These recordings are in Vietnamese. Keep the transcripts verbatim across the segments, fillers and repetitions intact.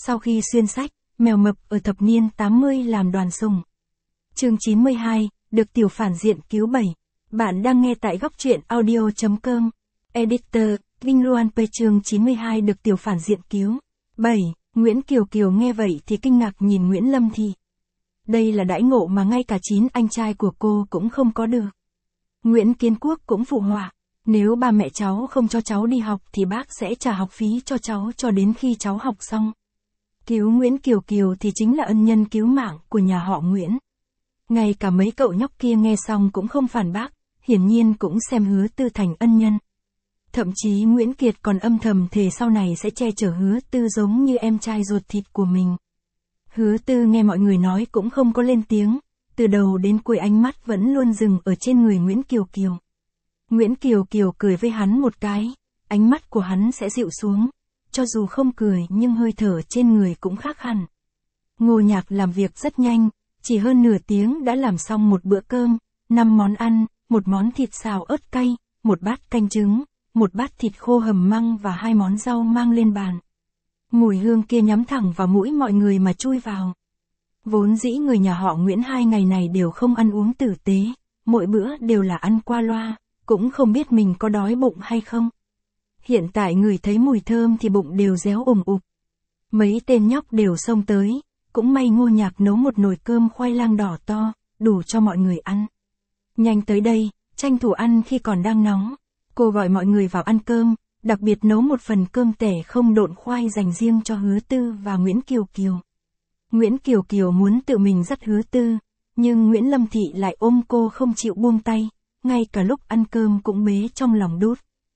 Sau khi xuyên sách, mèo mập ở thập niên tám mươi làm đoàn sùng. Chương chín mươi hai, được tiểu phản diện cứu bảy. Bạn đang nghe tại góc truyện audio chấm com. Editor, Vinh Luan P chương chín mươi hai được tiểu phản diện cứu. bảy. Nguyễn Kiều Kiều nghe vậy thì kinh ngạc nhìn Nguyễn Lâm Thị. Đây là đãi ngộ mà ngay cả chín anh trai của cô cũng không có được. Nguyễn Kiến Quốc cũng phụ họa. Nếu ba mẹ cháu không cho cháu đi học thì bác sẽ trả học phí cho cháu cho đến khi cháu học xong. Cứu Nguyễn Kiều Kiều thì chính là ân nhân cứu mạng của nhà họ Nguyễn. Ngay cả mấy cậu nhóc kia nghe xong cũng không phản bác, hiển nhiên cũng xem Hứa Tư thành ân nhân. Thậm chí Nguyễn Kiệt còn âm thầm thề sau này sẽ che chở Hứa Tư giống như em trai ruột thịt của mình. Hứa Tư nghe mọi người nói cũng không có lên tiếng, từ đầu đến cuối ánh mắt vẫn luôn dừng ở trên người Nguyễn Kiều Kiều. Nguyễn Kiều Kiều cười với hắn một cái, ánh mắt của hắn sẽ dịu xuống, cho dù không cười nhưng hơi thở trên người cũng khác hẳn. Ngô Nhạc làm việc rất nhanh, chỉ hơn nửa tiếng đã làm xong một bữa cơm, năm món ăn, một món thịt xào ớt cay, một bát canh trứng, một bát thịt khô hầm măng và hai món rau mang lên bàn. Mùi hương kia nhắm thẳng vào mũi mọi người mà chui vào. Vốn dĩ người nhà họ Nguyễn hai ngày này đều không ăn uống tử tế, mỗi bữa đều là ăn qua loa, cũng không biết mình có đói bụng hay không. Hiện tại người thấy mùi thơm thì bụng đều réo ủng ục. Mấy tên nhóc đều xông tới, cũng may Ngô Nhạc nấu một nồi cơm khoai lang đỏ to, đủ cho mọi người ăn. Nhanh tới đây, tranh thủ ăn khi còn đang nóng. Cô gọi mọi người vào ăn cơm, đặc biệt nấu một phần cơm tẻ không độn khoai dành riêng cho Hứa Tư và Nguyễn Kiều Kiều. Nguyễn Kiều Kiều muốn tự mình dắt Hứa Tư, nhưng Nguyễn Lâm Thị lại ôm cô không chịu buông tay, ngay cả lúc ăn cơm cũng bế trong lòng đút.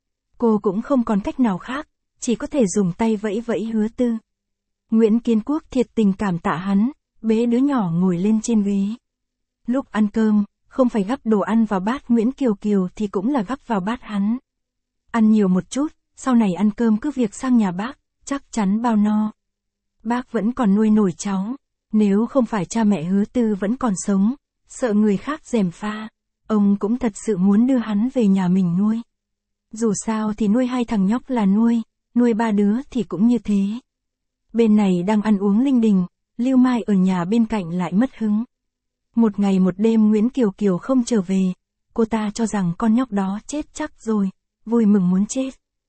Cô cũng không còn cách nào khác, chỉ có thể dùng tay vẫy vẫy Hứa Tư. Nguyễn Kiến Quốc thiệt tình cảm tạ hắn, bế đứa nhỏ ngồi lên trên ghế. Lúc ăn cơm, không phải gắp đồ ăn vào bát Nguyễn Kiều Kiều thì cũng là gắp vào bát hắn. Ăn nhiều một chút, sau này ăn cơm cứ việc sang nhà bác, chắc chắn bao no. Bác vẫn còn nuôi nổi cháu, nếu không phải cha mẹ Hứa Tư vẫn còn sống, sợ người khác gièm pha, ông cũng thật sự muốn đưa hắn về nhà mình nuôi. Dù sao thì nuôi hai thằng nhóc là nuôi, nuôi ba đứa thì cũng như thế. Bên này đang ăn uống linh đình, Lưu Mai ở nhà bên cạnh lại mất hứng. Một ngày một đêm Nguyễn Kiều Kiều không trở về, cô ta cho rằng con nhóc đó chết chắc rồi, vui mừng muốn chết.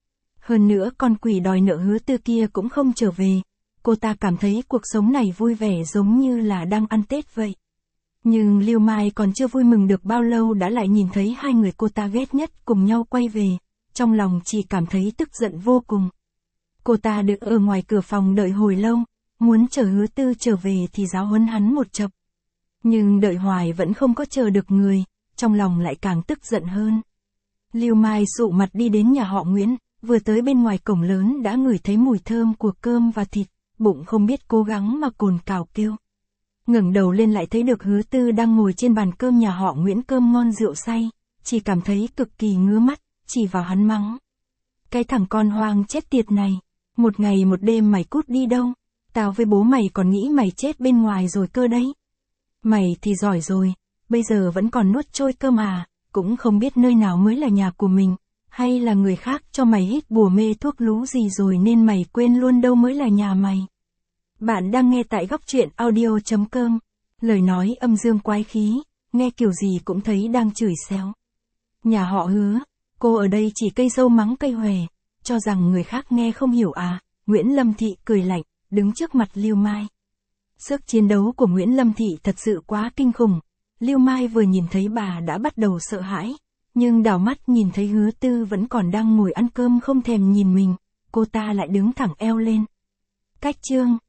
Hơn nữa con quỷ đòi nợ Hứa Tư kia cũng không trở về, cô ta cảm thấy cuộc sống này vui vẻ giống như là đang ăn Tết vậy. Nhưng Lưu Mai còn chưa vui mừng được bao lâu đã lại nhìn thấy hai người cô ta ghét nhất cùng nhau quay về, trong lòng chỉ cảm thấy tức giận vô cùng. Cô ta được ở ngoài cửa phòng đợi hồi lâu, muốn chờ Hứa Tư trở về thì giáo huấn hắn một chập. Nhưng đợi hoài vẫn không có chờ được người, trong lòng lại càng tức giận hơn. Lưu Mai sụ mặt đi đến nhà họ Nguyễn, vừa tới bên ngoài cổng lớn đã ngửi thấy mùi thơm của cơm và thịt, bụng không biết cố gắng mà cồn cào kêu. Ngẩng đầu lên lại thấy được Hứa Tư đang ngồi trên bàn cơm nhà họ Nguyễn cơm ngon rượu say, chỉ cảm thấy cực kỳ ngứa mắt, chỉ vào hắn mắng. Cái thằng con hoang chết tiệt này, một ngày một đêm mày cút đi đâu, tao với bố mày còn nghĩ mày chết bên ngoài rồi cơ đấy. Mày thì giỏi rồi, bây giờ vẫn còn nuốt trôi cơm à, cũng không biết nơi nào mới là nhà của mình, hay là người khác cho mày hít bùa mê thuốc lú gì rồi nên mày quên luôn đâu mới là nhà mày. Bạn đang nghe tại góc truyện audio chấm com. Lời nói âm dương quái khí, nghe kiểu gì cũng thấy đang chửi xéo. Nhà họ Hứa, cô ở đây chỉ cây dâu mắng cây hòe, cho rằng người khác nghe không hiểu à. Nguyễn Lâm Thị cười lạnh, đứng trước mặt Lưu Mai. Sức chiến đấu của Nguyễn Lâm Thị thật sự quá kinh khủng. Lưu Mai vừa nhìn thấy bà đã bắt đầu sợ hãi, nhưng đảo mắt nhìn thấy Hứa Tư vẫn còn đang ngồi ăn cơm không thèm nhìn mình, cô ta lại đứng thẳng eo lên. Cách chương